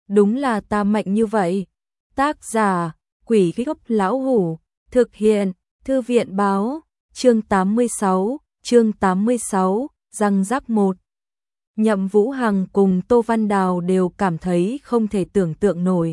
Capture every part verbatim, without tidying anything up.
đúng là ta mạnh như vậy. Tác giả, Quỷ Gốc Lão Hủ, thực hiện, Thư viện Báo, chương tám mươi sáu, chương tám mươi sáu, răng rắc một. Nhậm Vũ Hằng cùng Tô Văn Đào đều cảm thấy không thể tưởng tượng nổi.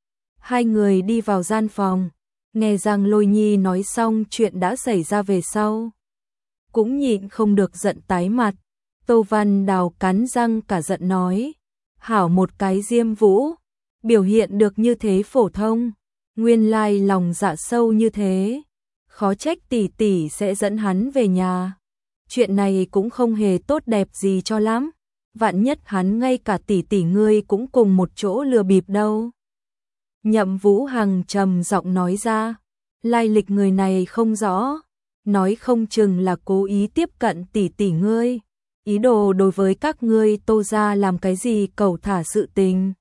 Hai người đi vào gian phòng, nghe Giang Lôi Nhi nói xong chuyện đã xảy ra về sau. Cũng nhịn không được giận tái mặt. Tô Văn Đào cắn răng cả giận nói, hảo một cái Diêm Vũ, biểu hiện được như thế phổ thông, nguyên lai lòng dạ sâu như thế, khó trách tỷ tỷ sẽ dẫn hắn về nhà. Chuyện này cũng không hề tốt đẹp gì cho lắm, vạn nhất hắn ngay cả tỷ tỷ ngươi cũng cùng một chỗ lừa bịp đâu. Nhậm Vũ Hằng trầm giọng nói ra, lai lịch người này không rõ, nói không chừng là cố ý tiếp cận tỷ tỷ ngươi, ý đồ đối với các ngươi Tô gia làm cái gì cẩu thả sự tình.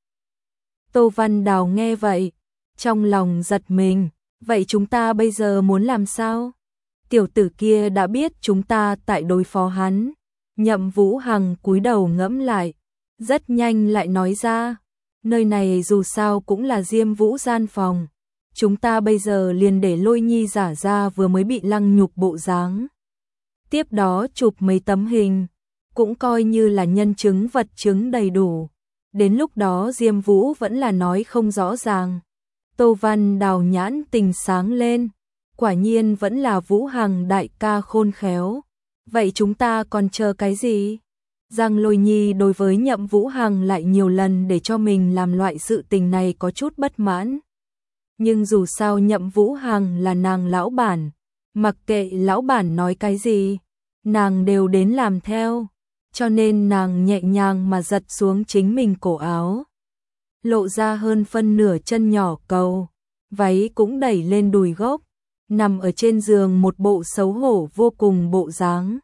Tô Văn Đào nghe vậy, trong lòng giật mình, vậy chúng ta bây giờ muốn làm sao? Tiểu tử kia đã biết chúng ta tại đối phó hắn. Nhậm Vũ Hằng cúi đầu ngẫm lại, rất nhanh lại nói ra, nơi này dù sao cũng là Diêm Vũ gian phòng, chúng ta bây giờ liền để Lôi Nhi giả ra vừa mới bị lăng nhục bộ dáng. Tiếp đó chụp mấy tấm hình, cũng coi như là nhân chứng vật chứng đầy đủ. Đến lúc đó Diêm Vũ vẫn là nói không rõ ràng. Tô Văn Đào nhãn tình sáng lên, quả nhiên vẫn là Vũ Hằng đại ca khôn khéo. Vậy chúng ta còn chờ cái gì? Giang Lôi Nhi đối với Nhậm Vũ Hằng lại nhiều lần để cho mình làm loại sự tình này có chút bất mãn. Nhưng dù sao Nhậm Vũ Hằng là nàng lão bản, mặc kệ lão bản nói cái gì, nàng đều đến làm theo, cho nên nàng nhẹ nhàng mà giật xuống chính mình cổ áo, lộ ra hơn phân nửa chân nhỏ cầu, váy cũng đẩy lên đùi gốc, nằm ở trên giường một bộ xấu hổ vô cùng bộ dáng.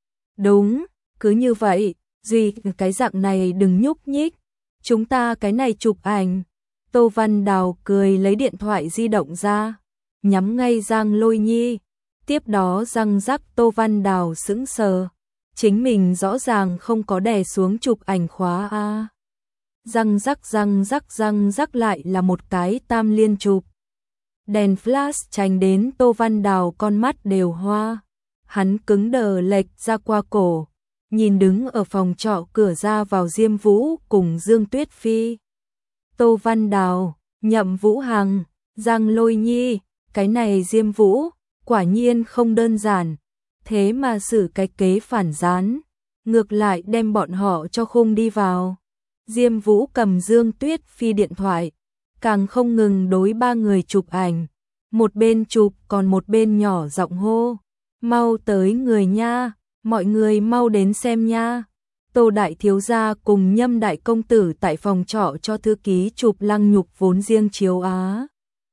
Đúng, cứ như vậy, Duy cái dạng này đừng nhúc nhích, chúng ta cái này chụp ảnh. Tô Văn Đào cười lấy điện thoại di động ra, nhắm ngay Giang Lôi Nhi, tiếp đó răng rắc. Tô Văn Đào sững sờ, chính mình rõ ràng không có đè xuống chụp ảnh khóa a. Răng rắc răng rắc răng rắc lại là một cái tam liên chụp. Đèn flash tránh đến Tô Văn Đào con mắt đều hoa, hắn cứng đờ lệch ra qua cổ, nhìn đứng ở phòng trọ cửa ra vào Diêm Vũ cùng Dương Tuyết Phi. Tô Văn Đào, Nhậm Vũ Hằng, Giang Lôi Nhi, cái này Diêm Vũ, quả nhiên không đơn giản, thế mà xử cái kế phản gián, ngược lại đem bọn họ cho khung đi vào. Diêm Vũ cầm Dương Tuyết Phi điện thoại, càng không ngừng đối ba người chụp ảnh, một bên chụp còn một bên nhỏ giọng hô, mau tới người nha, mọi người mau đến xem nha. Tô đại thiếu gia cùng Nhâm đại công tử tại phòng trọ cho thư ký chụp lăng nhục vốn riêng chiếu á.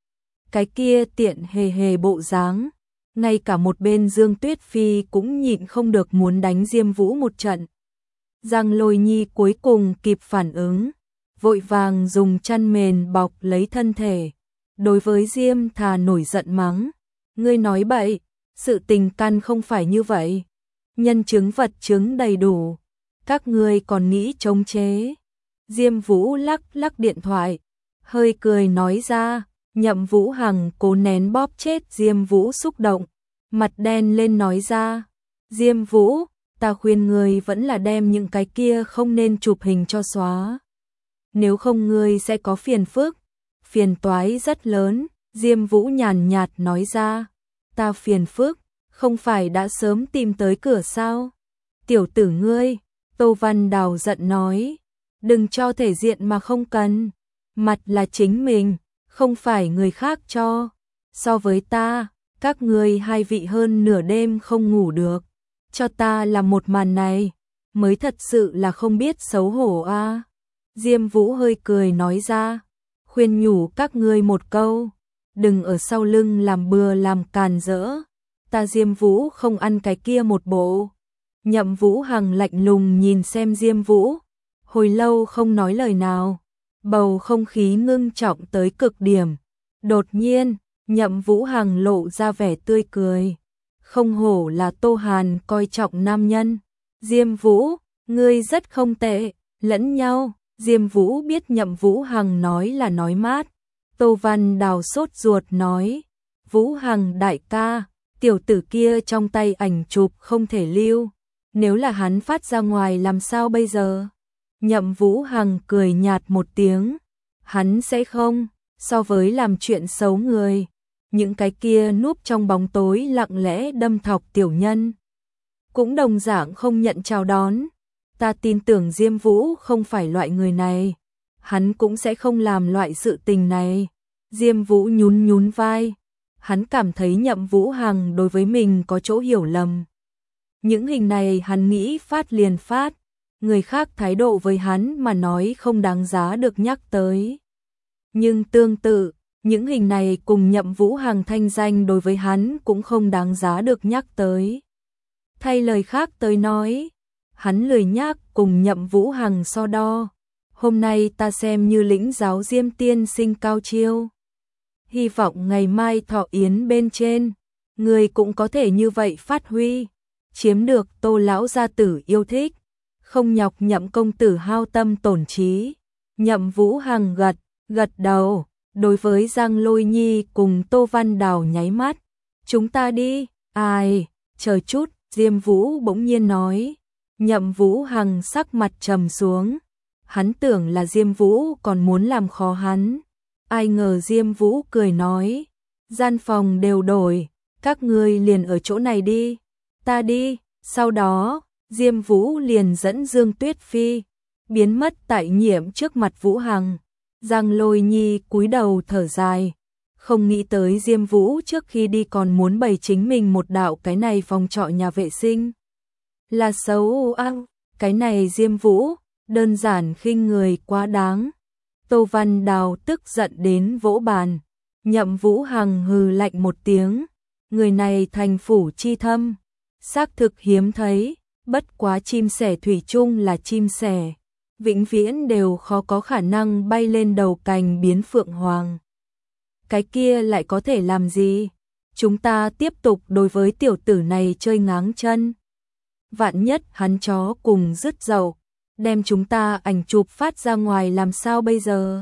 Cái kia tiện hề hề bộ dáng, ngay cả một bên Dương Tuyết Phi cũng nhịn không được muốn đánh Diêm Vũ một trận. Giang Lôi Nhi cuối cùng kịp phản ứng, vội vàng dùng chăn mền bọc lấy thân thể, đối với Diêm Thà nổi giận mắng, ngươi nói bậy, sự tình căn không phải như vậy, nhân chứng vật chứng đầy đủ, các ngươi còn nghĩ chống chế. Diêm Vũ lắc lắc điện thoại, hơi cười nói ra. Nhậm Vũ Hằng cố nén bóp chết Diêm Vũ xúc động, mặt đen lên nói ra, Diêm Vũ, ta khuyên ngươi vẫn là đem những cái kia không nên chụp hình cho xóa, nếu không ngươi sẽ có phiền phức, phiền toái rất lớn. Diêm Vũ nhàn nhạt nói ra, ta phiền phức, không phải đã sớm tìm tới cửa sao? Tiểu tử ngươi. Tô Văn Đào giận nói, đừng cho thể diện mà không cần, mặt là chính mình, không phải người khác cho. So với ta, các ngươi hai vị hơn nửa đêm không ngủ được, cho ta làm một màn này, mới thật sự là không biết xấu hổ a. À. Diêm Vũ hơi cười nói ra, khuyên nhủ các ngươi một câu, đừng ở sau lưng làm bừa làm càn rỡ, ta Diêm Vũ không ăn cái kia một bộ. Nhậm Vũ Hằng lạnh lùng nhìn xem Diêm Vũ, hồi lâu không nói lời nào, bầu không khí ngưng trọng tới cực điểm. Đột nhiên, Nhậm Vũ Hằng lộ ra vẻ tươi cười, không hổ là Tô Hàn coi trọng nam nhân. Diêm Vũ, ngươi rất không tệ, lẫn nhau, Diêm Vũ biết Nhậm Vũ Hằng nói là nói mát. Tô Văn Đào sốt ruột nói, Vũ Hằng đại ca, tiểu tử kia trong tay ảnh chụp không thể lưu, nếu là hắn phát ra ngoài làm sao bây giờ? Nhậm Vũ Hằng cười nhạt một tiếng, hắn sẽ không, so với làm chuyện xấu người, những cái kia núp trong bóng tối lặng lẽ đâm thọc tiểu nhân, cũng đồng dạng không nhận chào đón. Ta tin tưởng Diêm Vũ không phải loại người này, hắn cũng sẽ không làm loại sự tình này. Diêm Vũ nhún nhún vai, hắn cảm thấy Nhậm Vũ Hằng đối với mình có chỗ hiểu lầm. Những hình này hắn nghĩ phát liền phát, người khác thái độ với hắn mà nói không đáng giá được nhắc tới. Nhưng tương tự, những hình này cùng Nhậm Vũ Hằng thanh danh đối với hắn cũng không đáng giá được nhắc tới. Thay lời khác tới nói, hắn lười nhác cùng Nhậm Vũ Hằng so đo. Hôm nay ta xem như lĩnh giáo Diêm tiên sinh cao chiêu. Hy vọng ngày mai thọ yến bên trên, người cũng có thể như vậy phát huy, chiếm được Tô lão gia tử yêu thích, không nhọc Nhậm công tử hao tâm tổn trí. Nhậm Vũ Hằng gật, gật đầu, đối với Giang Lôi Nhi cùng Tô Văn Đào nháy mắt. Chúng ta đi, ai, chờ chút, Diêm Vũ bỗng nhiên nói. Nhậm Vũ Hằng sắc mặt trầm xuống, hắn tưởng là Diêm Vũ còn muốn làm khó hắn. Ai ngờ Diêm Vũ cười nói, gian phòng đều đổi, các ngươi liền ở chỗ này đi, ta đi. Sau đó, Diêm Vũ liền dẫn Dương Tuyết Phi, biến mất tại Nhiệm trước mặt Vũ Hằng. Giang Lôi Nhi cúi đầu thở dài, không nghĩ tới Diêm Vũ trước khi đi còn muốn bày chính mình một đạo cái này phòng trọ nhà vệ sinh. Là xấu ăn, cái này Diêm Vũ, đơn giản khinh người quá đáng. Tô Văn Đào tức giận đến vỗ bàn, Nhậm Vũ Hằng hừ lạnh một tiếng, người này thành phủ chi thâm, xác thực hiếm thấy, bất quá chim sẻ thủy chung là chim sẻ, vĩnh viễn đều khó có khả năng bay lên đầu cành biến phượng hoàng. Cái kia lại có thể làm gì? Chúng ta tiếp tục đối với tiểu tử này chơi ngáng chân. Vạn nhất hắn chó cùng dứt dậu, đem chúng ta ảnh chụp phát ra ngoài làm sao bây giờ?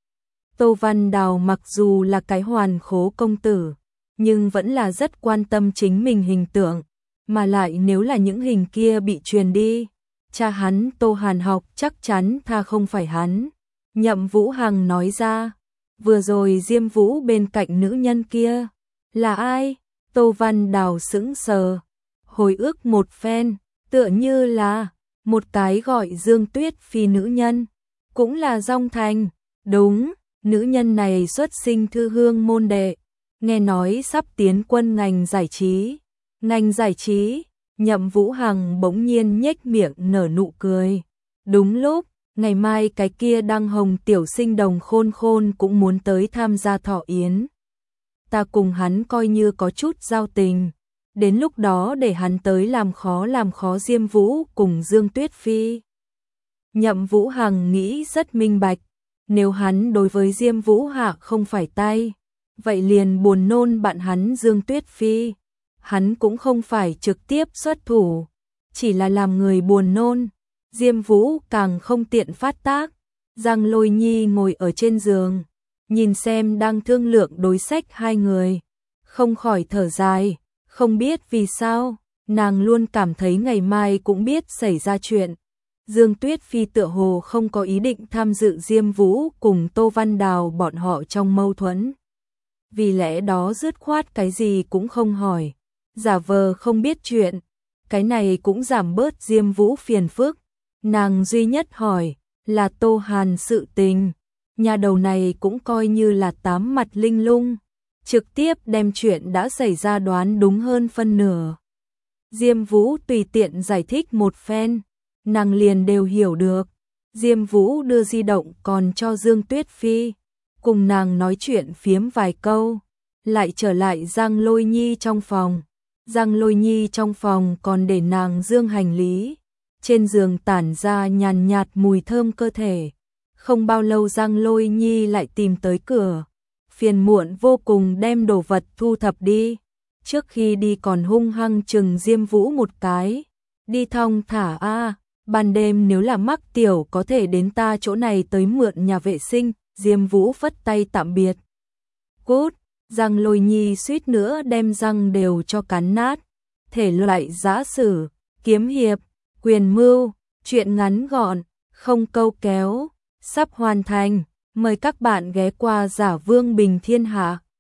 Tô Văn Đào mặc dù là cái hoàn khố công tử, nhưng vẫn là rất quan tâm chính mình hình tượng, mà lại nếu là những hình kia bị truyền đi, cha hắn Tô Hàn Học chắc chắn tha không phải hắn. Nhậm Vũ Hằng nói ra, vừa rồi Diêm Vũ bên cạnh nữ nhân kia, là ai? Tô Văn Đào sững sờ, hồi ức một phen, tựa như là một cái gọi Dương Tuyết Phi nữ nhân, cũng là Dong Thành. Đúng, nữ nhân này xuất sinh thư hương môn đệ, nghe nói sắp tiến quân ngành giải trí. Ngành giải trí, Nhậm Vũ Hằng bỗng nhiên nhếch miệng nở nụ cười. Đúng lúc, ngày mai cái kia Đăng Hồng tiểu sinh đồng khôn khôn cũng muốn tới tham gia thọ yến. Ta cùng hắn coi như có chút giao tình, đến lúc đó để hắn tới làm khó làm khó Diêm Vũ cùng Dương Tuyết Phi. Nhậm Vũ Hằng nghĩ rất minh bạch, nếu hắn đối với Diêm Vũ hạ không phải tay, vậy liền buồn nôn bạn hắn Dương Tuyết Phi. Hắn cũng không phải trực tiếp xuất thủ, chỉ là làm người buồn nôn. Diêm Vũ càng không tiện phát tác. Giang Lôi Nhi ngồi ở trên giường, nhìn xem đang thương lượng đối sách hai người, không khỏi thở dài, không biết vì sao, nàng luôn cảm thấy ngày mai cũng biết xảy ra chuyện. Dương Tuyết Phi tựa hồ không có ý định tham dự Diêm Vũ cùng Tô Văn Đào bọn họ trong mâu thuẫn. Vì lẽ đó dứt khoát cái gì cũng không hỏi, giả vờ không biết chuyện, cái này cũng giảm bớt Diêm Vũ phiền phức. Nàng duy nhất hỏi là Tô Hàn sự tình, nhà đầu này cũng coi như là tám mặt linh lung, trực tiếp đem chuyện đã xảy ra đoán đúng hơn phân nửa. Diêm Vũ tùy tiện giải thích một phen, nàng liền đều hiểu được. Diêm Vũ đưa di động còn cho Dương Tuyết Phi, cùng nàng nói chuyện phiếm vài câu, lại trở lại Giang Lôi Nhi trong phòng. Giang Lôi Nhi trong phòng còn để nàng dương hành lý, trên giường tản ra nhàn nhạt mùi thơm cơ thể. Không bao lâu Giang Lôi Nhi lại tìm tới cửa, phiền muộn vô cùng đem đồ vật thu thập đi. Trước khi đi còn hung hăng chừng Diêm Vũ một cái, đi thong thả a, ban đêm nếu là mắc tiểu có thể đến ta chỗ này tới mượn nhà vệ sinh. Diêm Vũ phất tay tạm biệt. Cút, Giang Lôi Nhi suýt nữa đem răng đều cho cắn nát. Thể loại giã sử, kiếm hiệp, quyền mưu, truyện ngắn gọn, không câu kéo, sắp hoàn thành. Mời các bạn ghé qua Giả Vương Bình Thiên Hạ.